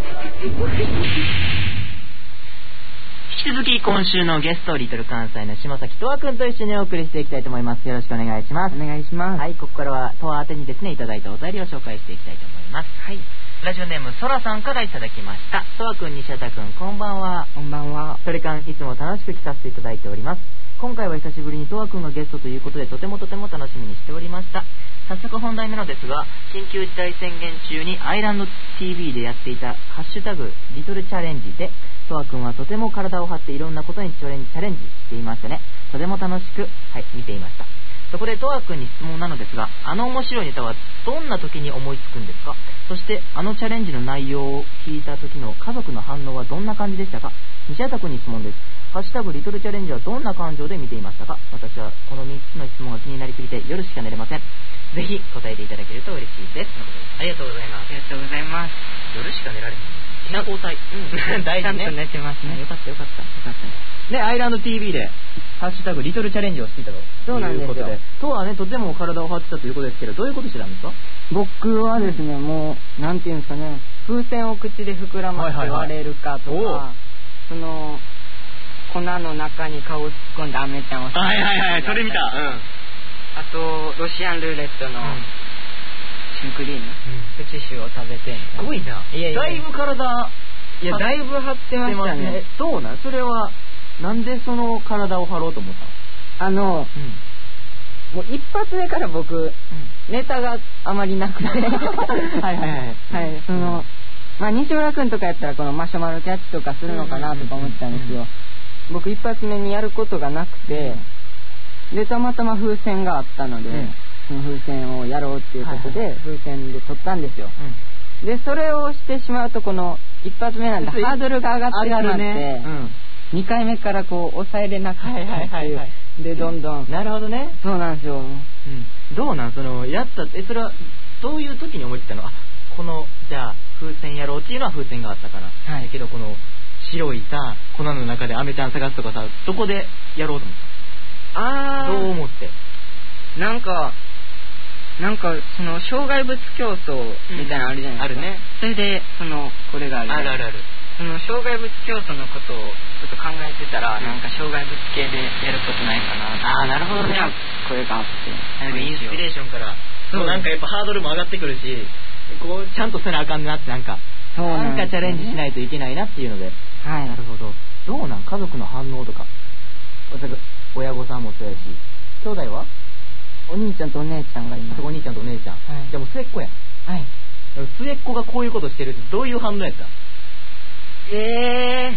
引き続き今週のゲストリトル関西の島崎とわくんと一緒にお送りしていきたいと思います。よろしくお願いします。 お願いします。 はい、ここからはとわ宛てにですねいただいたお便りを紹介していきたいと思います。はい、ラジオネームそらさんからいただきました。とわくん西畑くんこんばんは。 こんばんは。 それからいつも楽しく聞かせていただいております。今回は久しぶりにとわくんがゲストということでとてもとても楽しみにしておりました。早速本題なのですが、緊急事態宣言中にアイランド ティーブイ でやっていたハッシュタグリトルチャレンジでとわくんはとても体を張っていろんなことにチャレンジ、チャレンジしていましたね。とても楽しく、はい、見ていました。そこでとわくんに質問なのですが、あの面白いネタはどんな時に思いつくんですか？そしてあのチャレンジの内容を聞いた時の家族の反応はどんな感じでしたか？西畑くんに質問です。ハッシュタグリトルチャレンジはどんな感情で見ていましたか？私はこのみっつの質問が気になりすぎて夜しか寝れません。ぜひ答えていただけると嬉しいです。ありがとうございます。 ありがとうございます。 夜しか寝られない。健康体。うん。大事ね。 ちゃんと寝てますね。 よかったよかった。よかったね。アイランド ティーブイ でハッシュタグリトルチャレンジをしていたとそうなんですよ。 いうことで、とはねとても体を張ってたということですけど、どういうことしてたんですか？ 僕はですね、もうなんていうんですかね、風船を口で膨らませて割れるかとか、はいはいはい、その粉の中に顔を突っ込んでアメちゃんをはいはいはい、それ見た。うん。 あとロシアンルーレットのシュークリーム、うん、プチシューを食べて。 すごいな。いやいやだいぶ体いやだいぶ張ってましたね。 そうなん。それはなんでその体を張ろうと思ったの？ あの、うん、もう一発目から僕、うん、ネタがあまりなくてはいはいはいはいそのまあ西村くんとかやったらこのマシュマロキャッチとかするのかなとか思ってたんですよ。僕一発目にやることがなくて、うん、でたまたま風船があったので、うん、その風船をやろうっていうことで、はいはい、風船で取ったんですよ、うん、でそれをしてしまうとこの一発目なんでハードルが上がってしまって、ねうん、にかいめからこう抑えれなかったっていうでどんどんなるほどね。 そうなんですよ、うん、 どうなんそのやったえそれはどういう時に思ってたの？あこのじゃあ風船やろうっていうのは風船があったから、はい、だけどこの白いさ粉の中でアメちゃん探すとかさどこでやろうと思った？あーどう思って？ なんかなんかその障害物競争みたいなのあるじゃないですか、うん、あるね。それでそのこれがある、ね、 あるあるあるその障害物競争のことをちょっと考えてたら、うん、なんか障害物系でやることないかな。 ああなるほどね。 これがあってなんかインスピレーションからもうなんかやっぱハードルも上がってくるしこうちゃんとせなあかんなってなんかなんかチャレンジしないといけないなっていうので、はい、なるほど。どうなん家族の反応とか親御さんもそうやし兄弟はお兄ちゃんとお姉ちゃんがいます。 お兄ちゃんとお姉ちゃん、はい、じゃあもう末っ子やん。はい。末っ子がこういうことしてるってどういう反応やった？ え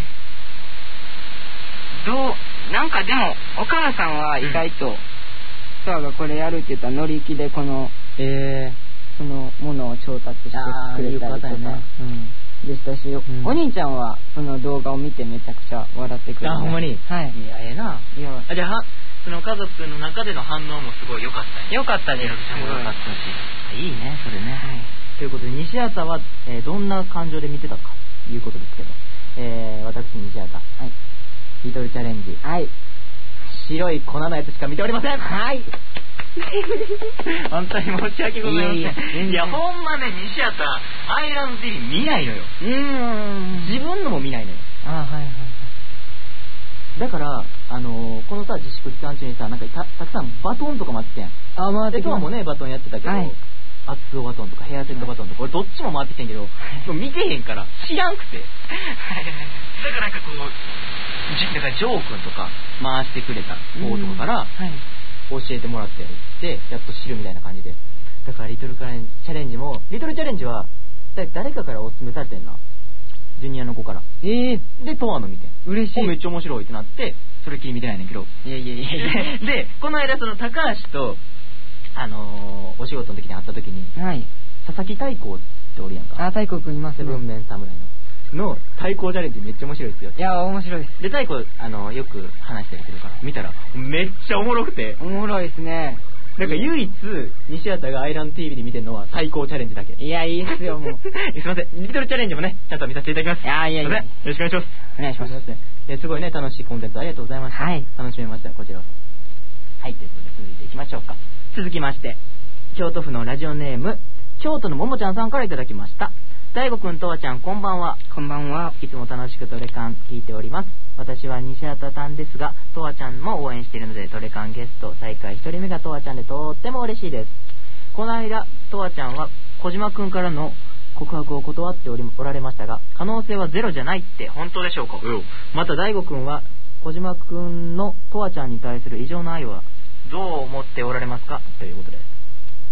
ー、どうなんかでもお母さんは意外とソアがこれやるって言ったら乗り気でこのえー、そのものを調達してくれたりとか、ねうん、でしたし、うん、お兄ちゃんはその動画を見てめちゃくちゃ笑ってくれた。 あほんまに。はい。いやええな。いやあじゃあその家族の中での反応もすごい良かったね。 良かったです。 良かったし。いいねそれね。はい。ということで西畑は、えー、どんな感情で見てたかということですけど、えー、私西畑、はい、リトルチャレンジ、はい、白い粉のやつしか見ておりません。はい。本当に申し訳ございません。いやいやいやほんまね西畑アイランド ティーブイ 見ないのよ。うーん自分のも見ないのよ。あはいはいはい。だからあのー、このさ自粛期間中にさなんか た, たくさんバトンとか回ってん。あ回ってきてもねバトンやってたけど、はい、アツオバトンとかヘアセットバトンとか、はい、俺どっちも回ってきてんけど、はい、見てへんから知らんくて。だからなんかこうだからジョー君とか回してくれた子とかから、はい教えてもらってやっと知るみたいな感じで。だからリトルチャレンジもリトルチャレンジは誰かからおすすめされてんなジュニアの子から。えー、でトワの見て嬉しいめっちゃ面白いってなってそれっきり見てないねんけどいやいやいやでこの間その高橋とあのー、お仕事の時に会った時に、はい、佐々木太鼓っておるやんか。あ太鼓くんいますね。セブンメン侍のの太鼓チャレンジめっちゃ面白いですよ。いや面白いです。で太鼓あのよく話したりするから見たらめっちゃおもろくて。おもろいですね。なんか唯一西畑がアイラン ティーブイ で見てるのは太鼓チャレンジだけ。いやいいですよもう。すいませんリトルチャレンジもねちゃんと見させていただきます。いやいやいやよろしくお願いします。お願いします。いやすごいね楽しいコンテンツありがとうございました。はい、楽しめましたこちらこそ。はいということで続いていきましょうか。続きまして京都府のラジオネーム京都のももちゃんさんからいただきました。大悟くんとわちゃんこんばんは。こんばんは。いつも楽しくトレカン聞いております。私は西畑さんですがとわちゃんも応援しているのでトレカンゲスト再開ひとりめがとわちゃんでとっても嬉しいです。この間とわちゃんは小島くんからの告白を断っておりおられましたが可能性はゼロじゃないって本当でしょうか。うんまた大悟くんは小島くんのとわちゃんに対する異常な愛はどう思っておられますかということです。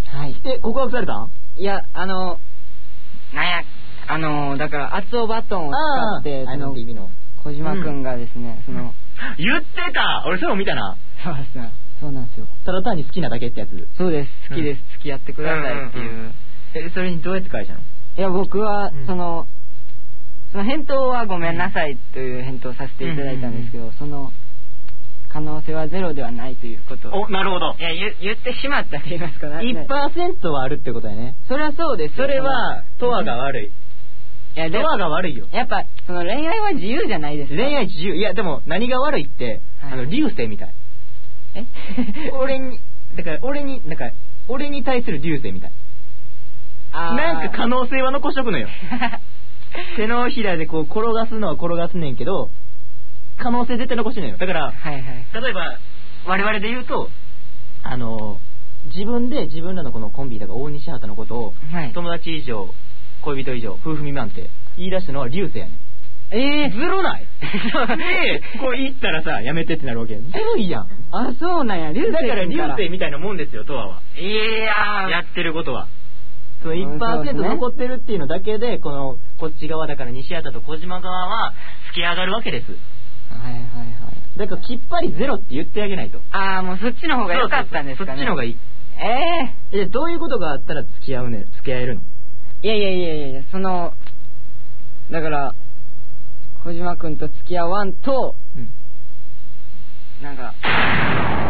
はい。で告白されたん？いやあのなんやあのー、だから厚尾バトンを使ってその小島くんがですね、うん、その言ってた俺それも見たな。そうですねそうなんですよ。ただ単に好きなだけってやつ。そうです好きです、うん、付き合ってくださいっていう、うんうんうん、えそれにどうやって返したの？いや僕は、うん、そのその返答はごめんなさいという返答をさせていただいたんですけど、うんうんうん、その可能性はゼロではないということを。おなるほど。いや 言, 言ってしまったと言いますかね いちパーセント はあるってことだよね。そりゃそうです。それはトアが悪い。いやトアが悪いよ。やっぱその恋愛は自由じゃないですか。恋愛自由。いやでも何が悪いって、はい、あの流星みたい。え俺にだから俺になんか俺に対する流星みたい。あなんか可能性は残しとくのよ。手のひらでこう転がすのは転がすねんけど可能性絶対残してないよ。だから、はいはい、例えば我々で言うとあの自分で自分らのこのコンビだから大西畑のことを、はい、友達以上恋人以上夫婦未満って言い出したのは流星やねん。えー、ずるない？でこう言ったらさやめてってなるわけ。ずるいやん。あそうなんや。流星だから流星みたいなもんですよトアは。いややってることはその いちパーセント 残ってるっていうのだけでこのこっち側だから西畑と小島側は突き上がるわけです。はいはいはい。だからきっぱりゼロって言ってあげないと。ああもうそっちの方が良かったんですかね。そっちの方がいい。ええー、どういうことがあったら付き合うね付き合えるの？いやいやいやいやそのだから小島くんと付き合わんと、うん、なんか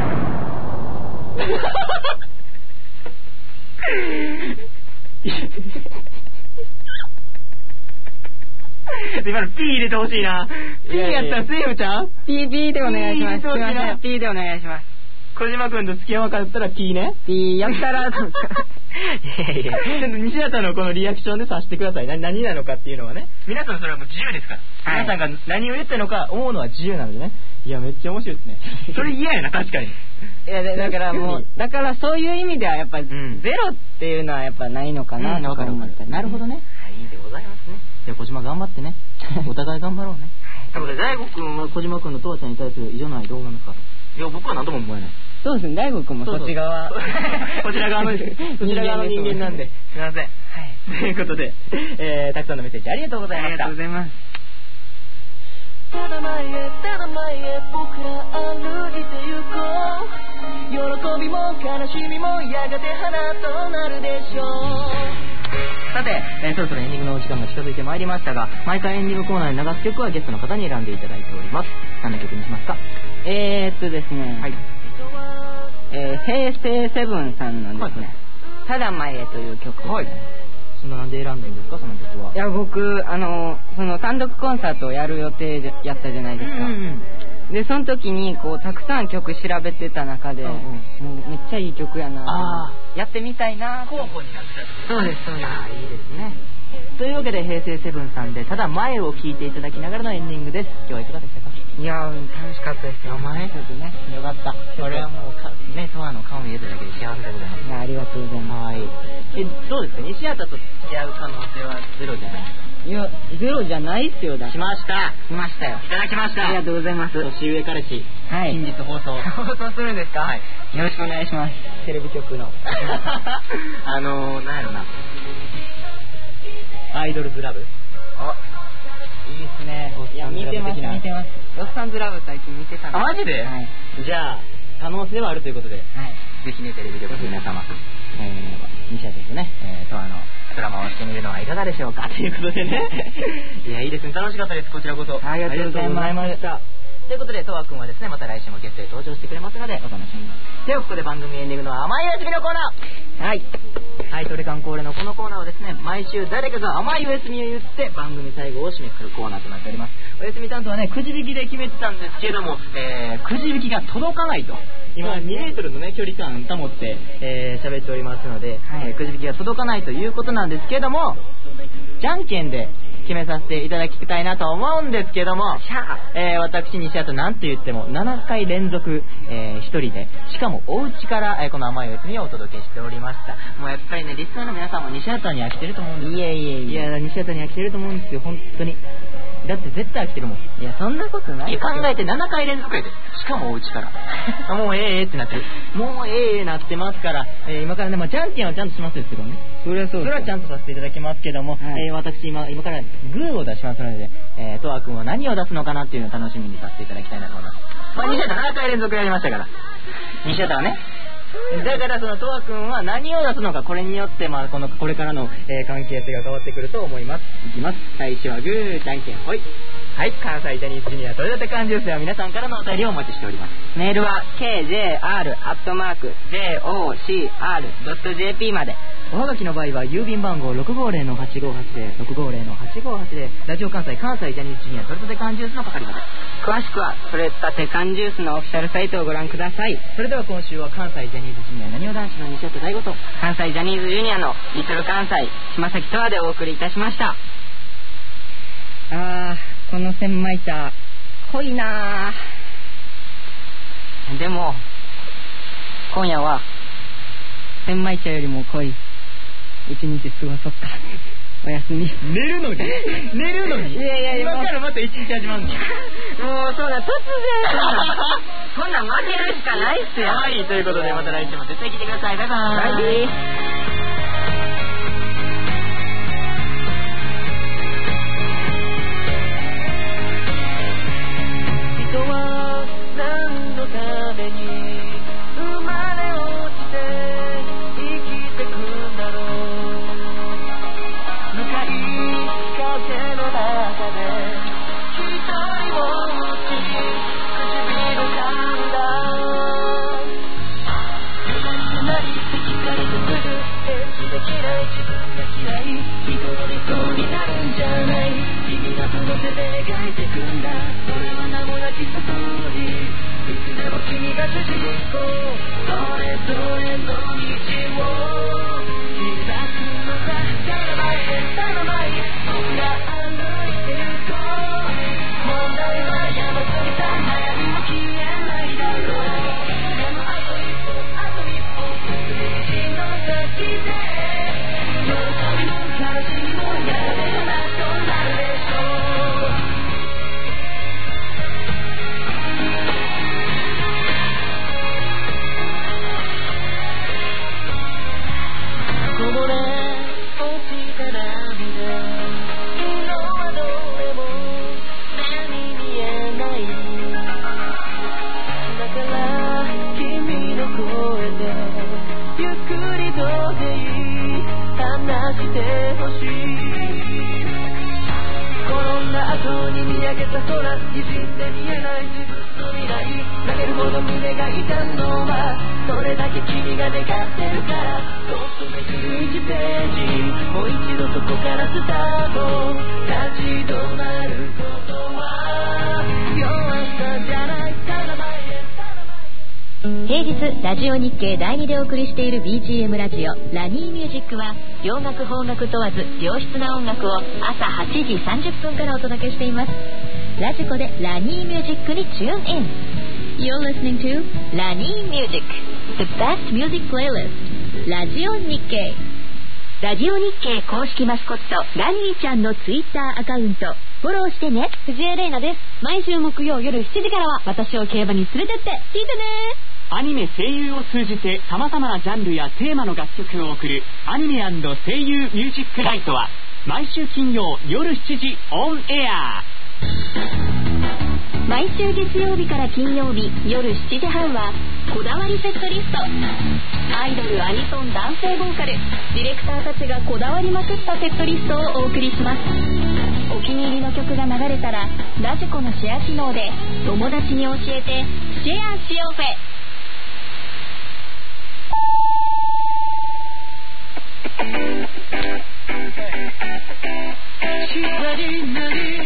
今の P 入れてほしいな。 P やったらセーフちゃう？ P、P でお願いします。すいません、P でお願いします。 小島くんと月山からだったら P ね。 P やったらいやいやちょっと西畑のこのリアクションでさせてください。何何なのかっていうのはね。皆さんそれはもう自由ですから、はい、皆さんが何を言ってるのか思うのは自由なのでね。いやめっちゃ面白いですね。それ嫌やな確かに。いやだからもうだからそういう意味ではやっぱ、うん、ゼロっていうのはやっぱないのかなと思った、うん、 なるほどね。はい、いいでございますね。じゃあ小島頑張ってね。お互い頑張ろうね。ということで大悟くんは小島くんのとわちゃんに対する異常ないどう思いますか？いや僕は何とも思えない。 そうですね、大悟くんもそっち側こちら側のそちら側の人間なんで、すいません。はい。ということで、えー、たくさんのメッセージありがとうございました。 ありがとうございます。 ただ前へただ前へ僕ら歩いて行こう。喜びも悲しみもやがて花となるでしょう。 さて、えー、そろそろエンディングのお時間が近づいてまいりましたが、毎回エンディングコーナーで流す曲はゲストの方に選んでいただいております。何の曲にしますか？ えーっとですね、はい、えー、平成セブンさんのですね、はい、ただ前へという曲を、はい、 そんななんで選んだんですかその曲は？ いや僕あのその単独コンサートをやる予定でやったじゃないですか、うんうんうん、でその時にこうたくさん曲調べてた中で、うんうん、もうめっちゃいい曲やなあやってみたいな候補になってた。 そうですそうです。 あいいですね。というわけで平成セブンさんでただ前を聴いていただきながらのエンディングです。今日はいかがでしたか？ いや楽しかったですよ。 前ちょっとねよかった。これはもうかねトアの顔見えただけで幸せでございます。 いやありがとうございます。 はい。えどうですか西畑と付き合う可能性はゼロじゃないですか？ いやゼロじゃないっすよ。だしましたしましたよ。 いただきました。 ありがとうございます。 年上彼氏、はい、近日放送放送するんですか？はい、よろしくお願いします。 テレビ局のあのー、なんやろなアイドルズラブ。 あいいっすね。いや見てます見てます。ロスタンズラブ最近見てたんで。 あマジで？はい、じゃあ可能性はあるということで、はい、ぜひねテレビ局の皆様、えー、西畑とね、えー、とあのドラマをしてみるのはいかがでしょうかということでねいやいいですね楽しかったです。こちらこそありがとうございました。 ということでとわくんはですねまた来週もゲストで登場してくれますのでお楽しみに。ではここで番組エンディングの甘いおやすみのコーナー。はいはい、トレカン恒例のこのコーナーはですね毎週誰かが甘いおやすみを言って番組最後を締めくくるコーナーとなっております。おやすみ担当はねくじ引きで決めてたんですけども、えー、くじ引きが届かないと今にメートルのね距離感保ってえー、喋っておりますので、はい、えー、くじ引きが届かないということなんですけどもじゃんけんで決めさせていただきたいなと思うんですけども、えー、私西畑なんて言ってもななかい連続、えー、一人でしかもお家から、えー、この甘いおやすみをお届けしておりました。もうやっぱりねリスナーの皆さんも西畑に飽きてると思うんです。 いやいやいやいや西畑に飽きてると思うんですよ本当に。だって絶対飽きてるもん。 いやそんなことない。 いや考えてななかい連続やで。しかもお家からもうええってなってる。もうええなってますから、えー、今からね、まあ、じゃんけんはちゃんとしますですけどね。 それはそうです。 それはちゃんとさせていただきますけども、はい、えー、私今今からグーを出しますので、えー、とわくんは何を出すのかなっていうのを楽しみにさせていただきたいなと思います。まあ、西畑ななかい連続やりましたから西畑はね。だからそのとわくんは何を出すのかこれによってまあこのこれからの、えー、関係性が変わってくると思います。いきます。最初はグーじゃんけんほい。はい、関西ジャニーズジュニア取れたて缶ジュースでは皆さんからのお便りをお待ちしております。 メールは ケージェーアール アットマーク ジェイオーシーアール ドット ジェーピー まで。 おはがきの場合は郵便番号ろくごーぜろのはちごーはちぜろ ろくごーぜろのはちごーはちぜろラジオ関西関西ジャニーズジュニア取れたて缶ジュースの係まで。 詳しくは取れたて缶ジュースのオフィシャルサイトをご覧ください。 それでは今週は関西ジャニーズジュニアなにわ男子の西畑大吾と関西ジャニーズジュニアのリトル関西島崎とわでお送りいたしました。あーこの千枚茶濃いなー。でも今夜は千枚茶よりも濃い一日過ごそっか。おやすみ。 寝るのに寝るのにいやいやいや今からまた一日始まるのもうそうだ突然そんなん負けるしかないっすよ。 はいということでまた来週も絶対来てください。バイバーイ。 バイバイ。 聞かれてすぐ平日ラジオ日経だいにでお送りしている ビージーエム ラジオラニーミュージックは洋楽邦楽問わず良質な音楽を朝はちじさんじゅっぷんからお届けしています。ラジコでラニーミュージックにチューンイン。 You're listening to ラニーミュージック The best music playlist ラジオ日経。ラジオ日経公式マスコットラニーちゃんのツイッターアカウントフォローしてね。藤江玲奈です。毎週木曜夜しちじからは私を競馬に連れてって聞いてね。 アニメ声優を通じて様々なジャンルやテーマの楽曲を送るアニメ&声優ミュージックライトは毎週金曜夜しちじオンエア。 毎週月曜日から金曜日夜しちじはんはこだわりセットリスト。アイドル、アニソン、男性ボーカル、ディレクターたちがこだわりまくったセットリストをお送りします。お気に入りの曲が流れたらラジコのシェア機能で友達に教えてシェアしようぜ。 She's ready, ready.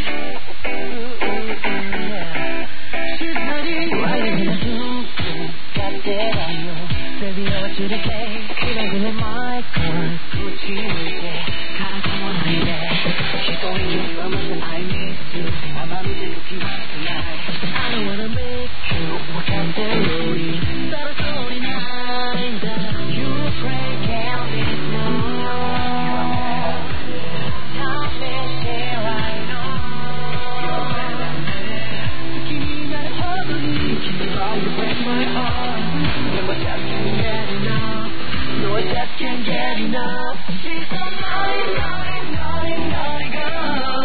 She's ready. Why you gonna do? Got that I know. Baby, I want you to take. 그래 그래 my car. 굳이 이제 가라고 원하는데. She's going to you. I'm saying I miss you. I'm a little confused tonight. I don't wanna make you. got that lonely. 따라 소리 난다. You pray can't leave no. Can't get enough. She's a naughty, naughty, naughty, naughty girl.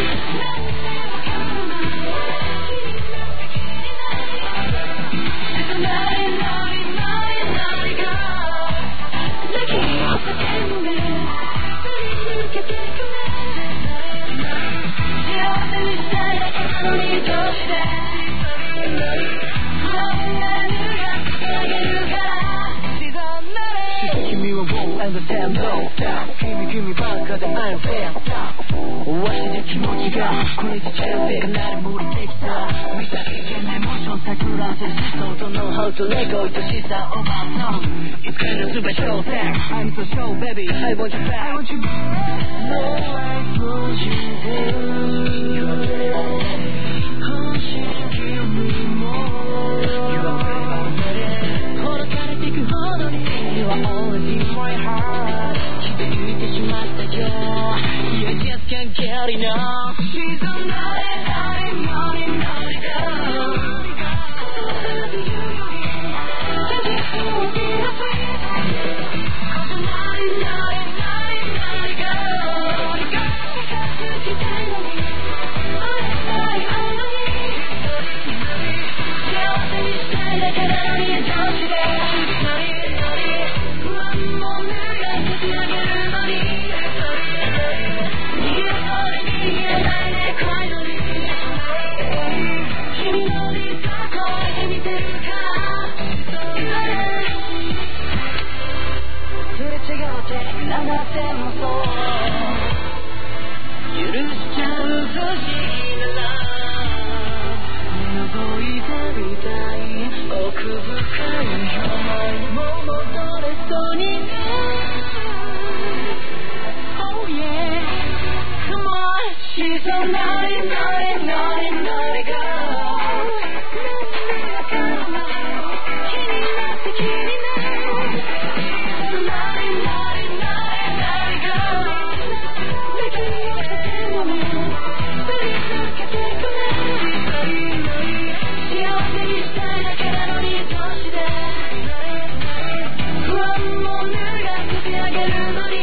She's a naughty, naughty, naughty, naughty girl. Looking up the table, look at this command. She always said I can't leave your shade. And the damn no Gimme gimme back cause I'm fair わしの気持ちがこれじゃチェルでかなり無理できた見たいけないモーション桜らせる思想とknow how to let go 愛しさをまとう It's kind of super show back I'm so show baby I want you back I want you back No I want you there Caution give me more You are ready ほどかれてくほどに You are always in my heart 気づいてしまったよ You just can't get enough She's a naughty, naughty, naughty, naughty girl Can't you feel the sweet Cause a naughty, naughty, naughty, naughty girl You got me got to keep telling me Naughty, naughty, naughty幸せにしたいだからに女子で Naughty, naughty 不安も脱がせてあげるのに逃げるのに逃げない不安も脱がせてあげるのに